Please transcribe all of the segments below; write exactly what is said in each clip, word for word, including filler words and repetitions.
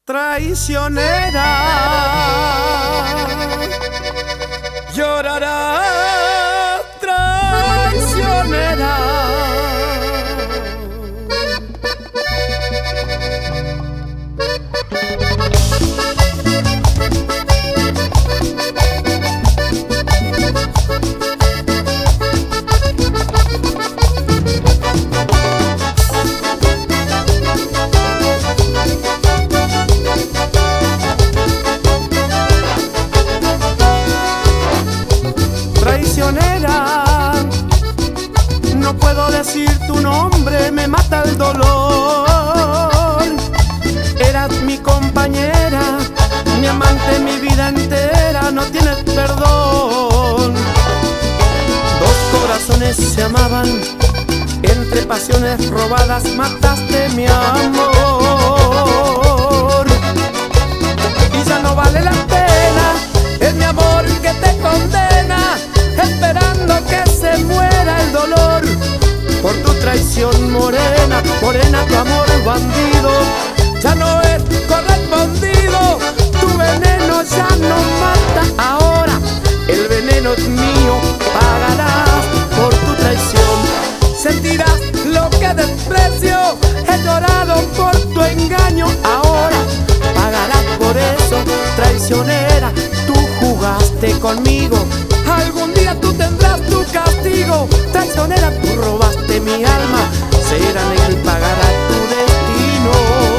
Traicionera, llorarás, traicionera. Traicionera, no puedo decir tu nombre, me mata el dolor. Eras mi compañera, mi amante, mi vida entera, no tienes perdón. Dos corazones se amaban, entre pasiones robadas mataste mi amor. Y ya no vale la pena, es mi amor que te condena, esperando que se muera el dolor por tu traición morena. Morena, tu amor bandido ya no es correspondido, tu veneno ya no mata ahora, el veneno es mío, pagarás por tu traición. Sentirás lo que desprecio, he llorado por tu engaño, ahora pagarás por eso. Traicionera, tú jugaste conmigo, algún día tú tendrás tu castigo. Traicionera, tú robaste mi alma, será negro y pagará tu destino.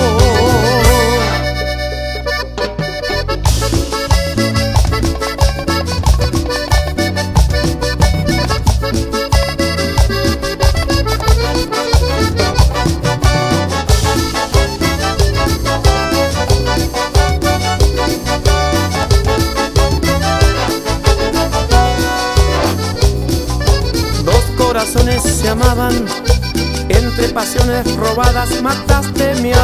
Corazones se amaban, entre pasiones robadas mataste mi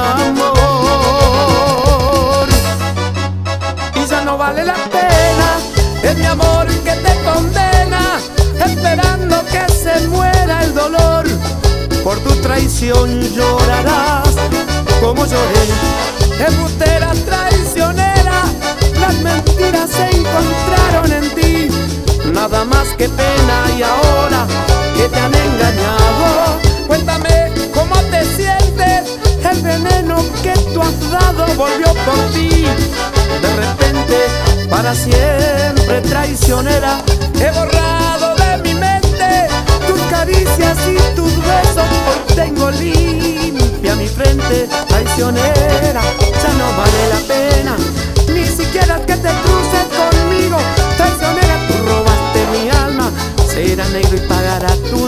amor. Y ya no vale la pena, es mi amor que te condena, esperando que se muera el dolor. Por tu traición llorarás como lloré, embustera, traicionera, las mentiras se encontraron en ti, nada más que pena. Y ahora que te han engañado, cuéntame cómo te sientes, el veneno que tú has dado volvió por ti. De repente, para siempre, traicionera, he borrado de mi mente tus caricias y tus besos, hoy tengo limpia mi frente. Traicionera, ya no vale la pena, ni siquiera que te cruces conmigo. Traicionera, tú robaste mi alma, será negro y pagará tu